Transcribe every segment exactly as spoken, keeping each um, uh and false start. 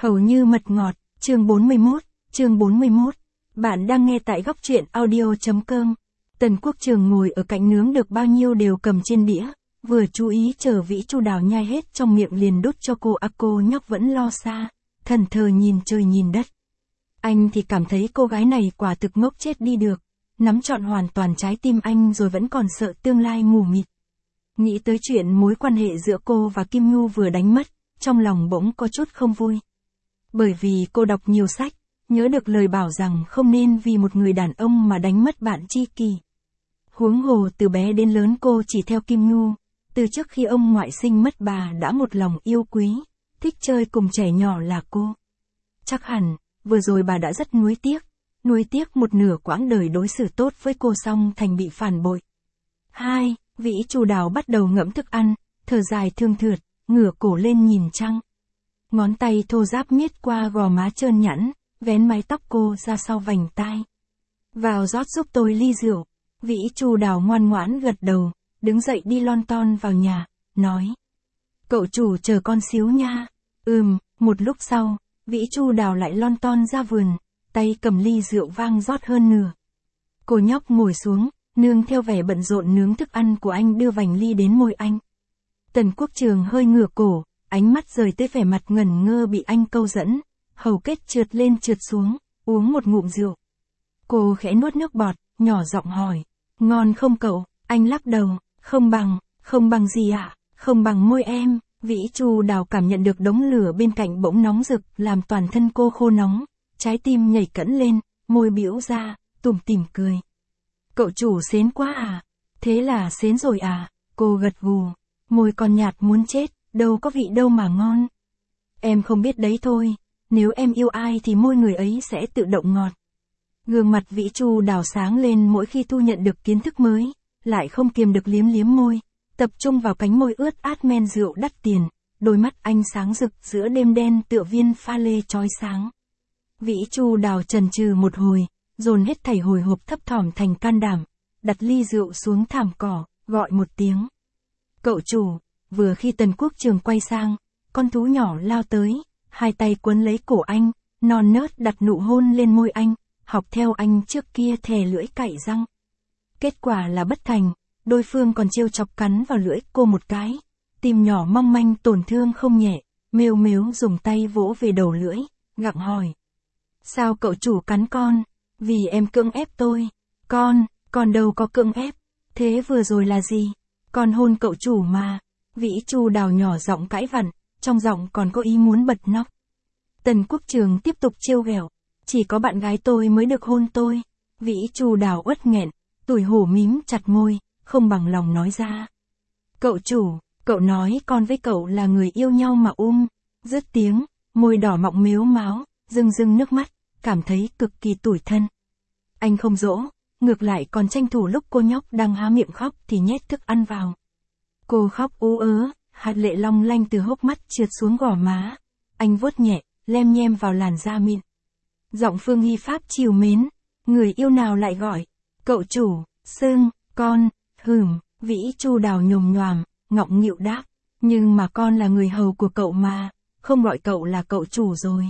Hầu như mật ngọt, chương bốn mươi mốt, chương bốn mươi mốt. Bạn đang nghe tại góc truyện audio.com. Tần Quốc Trường ngồi ở cạnh nướng được bao nhiêu đều cầm trên đĩa, vừa chú ý chờ Vĩ Chu Đào nhai hết trong miệng liền đút cho cô. À, cô nhóc vẫn lo xa, thần thờ nhìn trời nhìn đất. Anh thì cảm thấy cô gái này quả thực ngốc chết đi được, nắm trọn hoàn toàn trái tim anh rồi vẫn còn sợ tương lai mù mịt. Nghĩ tới chuyện mối quan hệ giữa cô và Kim Nhu vừa đánh mất, trong lòng bỗng có chút không vui. Bởi vì cô đọc nhiều sách, nhớ được lời bảo rằng không nên vì một người đàn ông mà đánh mất bạn tri kỷ. Huống hồ từ bé đến lớn cô chỉ theo Kim Nhu, từ trước khi ông ngoại sinh mất bà đã một lòng yêu quý, thích chơi cùng trẻ nhỏ là cô. Chắc hẳn, vừa rồi bà đã rất nuối tiếc, nuối tiếc một nửa quãng đời đối xử tốt với cô xong thành bị phản bội. Hai, Vĩ Chu Đào bắt đầu ngẫm thức ăn, thở dài thương thượt, ngửa cổ lên nhìn trăng. Ngón tay thô ráp miết qua gò má trơn nhẵn, vén mái tóc cô ra sau vành tai. Vào rót giúp tôi ly rượu. Vĩ Chu Đào ngoan ngoãn gật đầu, đứng dậy đi lon ton vào nhà, nói. Cậu chủ chờ con xíu nha. Ừm, một lúc sau, Vĩ Chu Đào lại lon ton ra vườn, tay cầm ly rượu vang rót hơn nửa. Cô nhóc ngồi xuống, nương theo vẻ bận rộn nướng thức ăn của anh đưa vành ly đến môi anh. Tần Quốc Trường hơi ngửa cổ, ánh mắt rời tới vẻ mặt ngẩn ngơ bị anh câu dẫn, hầu kết trượt lên trượt xuống, uống một ngụm rượu. Cô khẽ nuốt nước bọt, nhỏ giọng hỏi, ngon không cậu? Anh lắc đầu, không bằng, không bằng gì ạ, à? Không bằng môi em. Vĩ Chu Đào cảm nhận được đống lửa bên cạnh bỗng nóng rực làm toàn thân cô khô nóng, trái tim nhảy cẫng lên, môi biểu ra, tủm tỉm cười. Cậu chủ xến quá à? Thế là xến rồi à? Cô gật gù, môi còn nhạt muốn chết, đâu có vị đâu mà ngon. Em không biết đấy thôi, nếu em yêu ai thì môi người ấy sẽ tự động ngọt. Gương mặt Vĩ Chu Đào sáng lên mỗi khi thu nhận được kiến thức mới, lại không kiềm được liếm liếm môi, tập trung vào cánh môi ướt át men rượu đắt tiền, đôi mắt anh sáng rực giữa đêm đen tựa viên pha lê chói sáng. Vĩ Chu Đào chần chừ một hồi, dồn hết thảy hồi hộp thấp thỏm thành can đảm, đặt ly rượu xuống thảm cỏ, gọi một tiếng. Cậu chủ. Vừa khi Tần Quốc Trường quay sang, con thú nhỏ lao tới, hai tay quấn lấy cổ anh, non nớt đặt nụ hôn lên môi anh, học theo anh trước kia thè lưỡi cạy răng. Kết quả là bất thành, đối phương còn trêu chọc cắn vào lưỡi cô một cái, tim nhỏ mong manh tổn thương không nhẹ, mếu mếu dùng tay vỗ về đầu lưỡi, gặng hỏi. Sao cậu chủ cắn con? Vì em cưỡng ép tôi. Con, con đâu có cưỡng ép. Thế vừa rồi là gì? Con hôn cậu chủ mà. Vĩ Chu Đào nhỏ giọng cãi vặn, trong giọng còn có ý muốn bật nóc. Tần Quốc Trường tiếp tục trêu ghẹo, chỉ có bạn gái tôi mới được hôn tôi. Vĩ Chu Đào uất nghẹn, tủi hổ mím chặt môi, không bằng lòng nói ra. Cậu chủ, cậu nói con với cậu là người yêu nhau mà um. Dứt tiếng, môi đỏ mọng mếu máo, rưng rưng nước mắt, cảm thấy cực kỳ tủi thân. Anh không dỗ, ngược lại còn tranh thủ lúc cô nhóc đang há miệng khóc thì nhét thức ăn vào. Cô khóc ú ớ, hạt lệ long lanh từ hốc mắt trượt xuống gò má. Anh vuốt nhẹ, lem nhem vào làn da mịn. Giọng Phương Hy Pháp trìu mến, người yêu nào lại gọi, cậu chủ, sưng, con, hửm. Vĩ Chu Đào nhồm nhoàm, ngọng nghịu đáp, nhưng mà con là người hầu của cậu mà, không gọi cậu là cậu chủ rồi.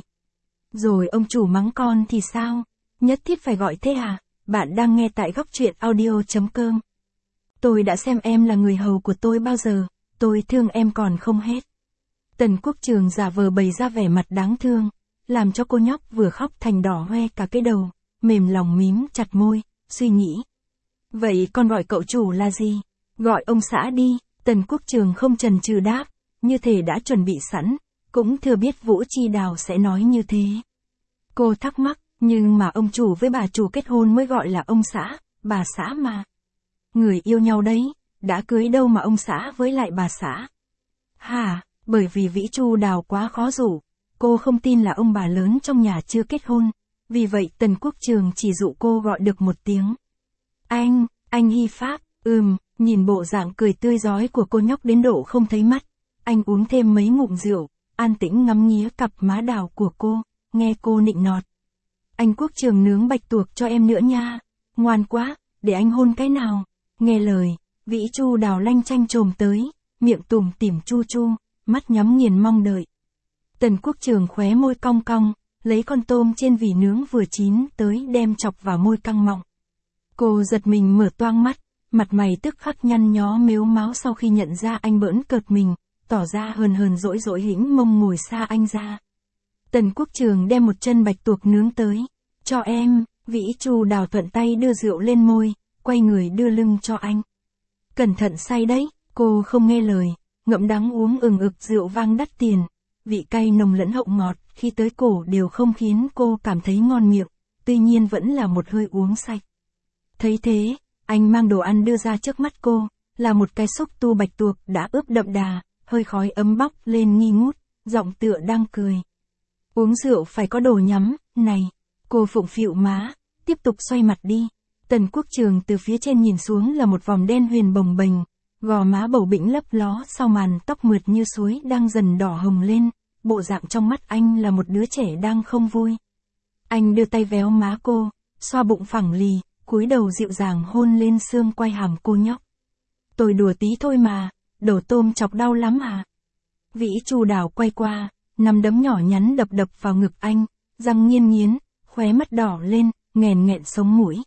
Rồi ông chủ mắng con thì sao, nhất thiết phải gọi thế à? Bạn đang nghe tại góc truyện audio.com. Tôi đã xem em là người hầu của tôi bao giờ, tôi thương em còn không hết. Tần Quốc Trường giả vờ bày ra vẻ mặt đáng thương, làm cho cô nhóc vừa khóc thành đỏ hoe cả cái đầu, mềm lòng mím chặt môi, suy nghĩ. Vậy con gọi cậu chủ là gì? Gọi ông xã đi. Tần Quốc Trường không chần chừ đáp, như thể đã chuẩn bị sẵn, cũng thừa biết Vũ Chi Đào sẽ nói như thế. Cô thắc mắc, nhưng mà ông chủ với bà chủ kết hôn mới gọi là ông xã, bà xã mà. Người yêu nhau đấy, đã cưới đâu mà ông xã với lại bà xã. Hả, bởi vì Vĩ Chu Đào quá khó rủ, cô không tin là ông bà lớn trong nhà chưa kết hôn, vì vậy Tần Quốc Trường chỉ dụ cô gọi được một tiếng. Anh, anh Hy Pháp, ừm, nhìn bộ dạng cười tươi rói của cô nhóc đến độ không thấy mắt, anh uống thêm mấy ngụm rượu, an tĩnh ngắm nghía cặp má đào của cô, nghe cô nịnh nọt. Anh Quốc Trường nướng bạch tuộc cho em nữa nha, ngoan quá, để anh hôn cái nào. Nghe lời, Vĩ Chu Đào lanh chanh trồm tới, miệng tủm tỉm chu chu, mắt nhắm nghiền mong đợi. Tần Quốc Trường khóe môi cong cong, lấy con tôm trên vỉ nướng vừa chín tới đem chọc vào môi căng mọng. Cô giật mình mở toang mắt, mặt mày tức khắc nhăn nhó mếu máo sau khi nhận ra anh bỡn cợt mình, tỏ ra hờn hờn dỗi dỗi hĩnh mông ngồi xa anh ra. Tần Quốc Trường đem một chân bạch tuộc nướng tới, cho em, Vĩ Chu Đào thuận tay đưa rượu lên môi, quay người đưa lưng cho anh. Cẩn thận say đấy, cô không nghe lời, ngậm đắng uống ừng ực rượu vang đắt tiền, vị cay nồng lẫn hậu ngọt, khi tới cổ đều không khiến cô cảm thấy ngon miệng, tuy nhiên vẫn là một hơi uống sạch. Thấy thế, anh mang đồ ăn đưa ra trước mắt cô, là một cái xúc tu bạch tuộc đã ướp đậm đà, hơi khói ấm bốc lên nghi ngút, giọng tựa đang cười. Uống rượu phải có đồ nhắm, này, cô phụng phịu má, tiếp tục xoay mặt đi. Tần Quốc Trường từ phía trên nhìn xuống là một vòng đen huyền bồng bềnh, gò má bầu bĩnh lấp ló sau màn tóc mượt như suối đang dần đỏ hồng lên, bộ dạng trong mắt anh là một đứa trẻ đang không vui. Anh đưa tay véo má cô, xoa bụng phẳng lì, cúi đầu dịu dàng hôn lên xương quai hàm cô nhóc. Tôi đùa tí thôi mà, đổ tôm chọc đau lắm à? Vĩ Chu Đào quay qua, nắm đấm nhỏ nhắn đập đập vào ngực anh, răng nghiến nghiến, khóe mắt đỏ lên, nghẹn nghẹn sống mũi.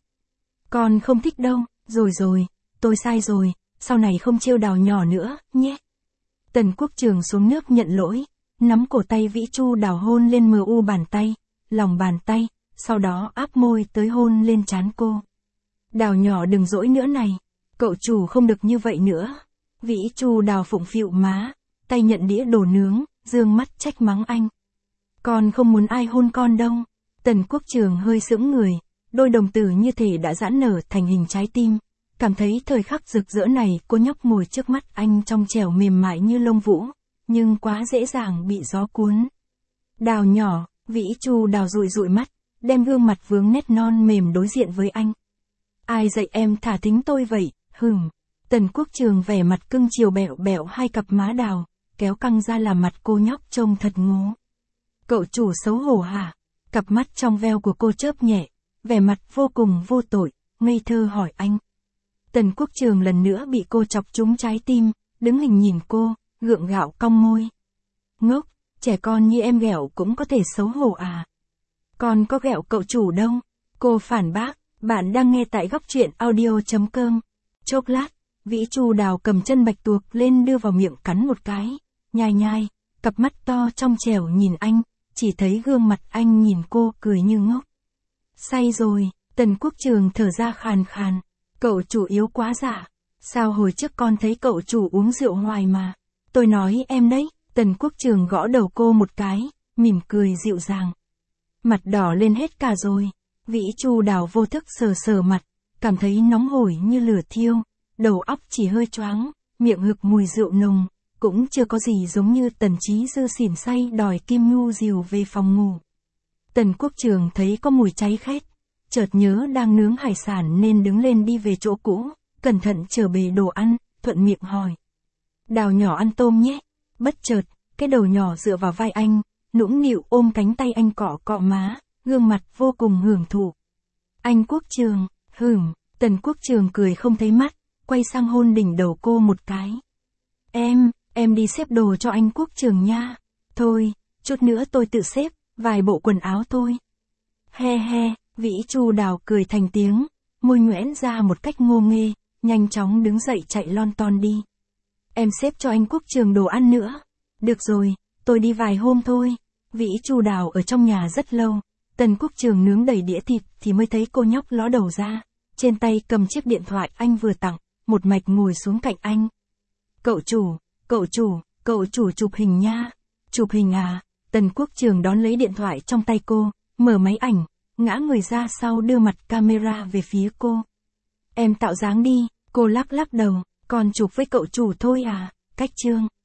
Con không thích đâu, rồi rồi, tôi sai rồi, sau này không trêu Đào nhỏ nữa, nhé. Tần Quốc Trường xuống nước nhận lỗi, nắm cổ tay Vĩ Chu Đào hôn lên mờ u bàn tay, lòng bàn tay, sau đó áp môi tới hôn lên trán cô. Đào nhỏ đừng dỗi nữa này, cậu chủ không được như vậy nữa. Vĩ Chu Đào phụng phịu má, tay nhận đĩa đồ nướng, dương mắt trách mắng anh. Con không muốn ai hôn con đâu. Tần Quốc Trường hơi sững người, đôi đồng tử như thể đã giãn nở thành hình trái tim, cảm thấy thời khắc rực rỡ này cô nhóc ngồi trước mắt anh trong trẻo mềm mại như lông vũ, nhưng quá dễ dàng bị gió cuốn. Đào nhỏ, Vĩ Chu Đào dụi dụi mắt, đem gương mặt vướng nét non mềm đối diện với anh. Ai dạy em thả thính tôi vậy, hừm. Tần Quốc Trường vẻ mặt cưng chiều bẹo bẹo hai cặp má đào, kéo căng ra làm mặt cô nhóc trông thật ngố. Cậu chủ xấu hổ hả? Cặp mắt trong veo của cô chớp nhẹ, vẻ mặt vô cùng vô tội, ngây thơ hỏi anh. Tần Quốc Trường lần nữa bị cô chọc trúng trái tim, đứng hình nhìn cô, gượng gạo cong môi. Ngốc, trẻ con như em ghẹo cũng có thể xấu hổ à? Con có ghẹo cậu chủ đâu? Cô phản bác, bạn đang nghe tại góc truyện audio chấm com. Chốc lát, Vĩ Chu Đào cầm chân bạch tuộc lên đưa vào miệng cắn một cái, nhai nhai, cặp mắt to trong trẻo nhìn anh, chỉ thấy gương mặt anh nhìn cô cười như ngốc. Say rồi, Tần Quốc Trường thở ra khàn khàn, cậu chủ yếu quá dạ, sao hồi trước con thấy cậu chủ uống rượu hoài mà, tôi nói em đấy. Tần Quốc Trường gõ đầu cô một cái, mỉm cười dịu dàng. Mặt đỏ lên hết cả rồi, Vĩ Chu Đào vô thức sờ sờ mặt, cảm thấy nóng hổi như lửa thiêu, đầu óc chỉ hơi choáng, miệng hực mùi rượu nồng, cũng chưa có gì giống như Tần Chí Dư xỉn say đòi Kim Nhu dìu về phòng ngủ. Tần Quốc Trường thấy có mùi cháy khét, chợt nhớ đang nướng hải sản nên đứng lên đi về chỗ cũ, cẩn thận trở bề đồ ăn, thuận miệng hỏi. Đào nhỏ ăn tôm nhé. Bất chợt, cái đầu nhỏ dựa vào vai anh, nũng nịu ôm cánh tay anh cọ cọ má, gương mặt vô cùng hưởng thụ. Anh Quốc Trường, hửm, Tần Quốc Trường cười không thấy mắt, quay sang hôn đỉnh đầu cô một cái. Em, em đi xếp đồ cho anh Quốc Trường nha. Thôi, chút nữa tôi tự xếp, vài bộ quần áo thôi. He he, Vĩ Chu Đào cười thành tiếng, môi nhoẻn ra một cách ngô nghê, nhanh chóng đứng dậy chạy lon ton đi. Em xếp cho anh Quốc Trường đồ ăn nữa. Được rồi, tôi đi vài hôm thôi. Vĩ Chu Đào ở trong nhà rất lâu, Tần Quốc Trường nướng đầy đĩa thịt thì mới thấy cô nhóc ló đầu ra, trên tay cầm chiếc điện thoại anh vừa tặng, một mạch ngồi xuống cạnh anh. Cậu chủ, cậu chủ, cậu chủ chụp hình nha. Chụp hình à? Tần Quốc Trường đón lấy điện thoại trong tay cô, mở máy ảnh, ngã người ra sau đưa mặt camera về phía cô. Em tạo dáng đi, cô lắc lắc đầu, còn chụp với cậu chủ thôi à, cách chương.